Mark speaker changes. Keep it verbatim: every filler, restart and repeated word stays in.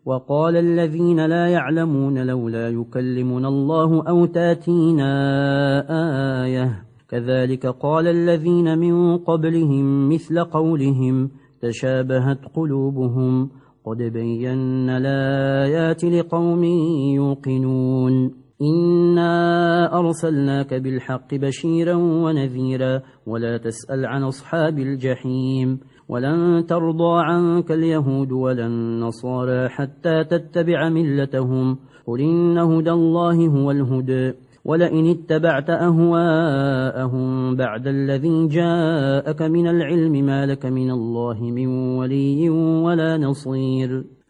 Speaker 1: وقال الذين لا يعلمون لولا يكلمنا الله أو تاتينا آية كذلك قال الذين من قبلهم مثل قولهم تشابهت قلوبهم قد بينا الآيات لقوم يوقنون إنا أرسلناك بالحق بشيرا ونذيرا ولا تسأل عن أصحاب الجحيم ولن ترضى عنك اليهود ولا النصارى حتى تتبع ملتهم قل إن هدى الله هو الهدى ولئن اتبعت أهواءهم بعد الذي جاءك من العلم ما لك من الله من ولي ولا نصير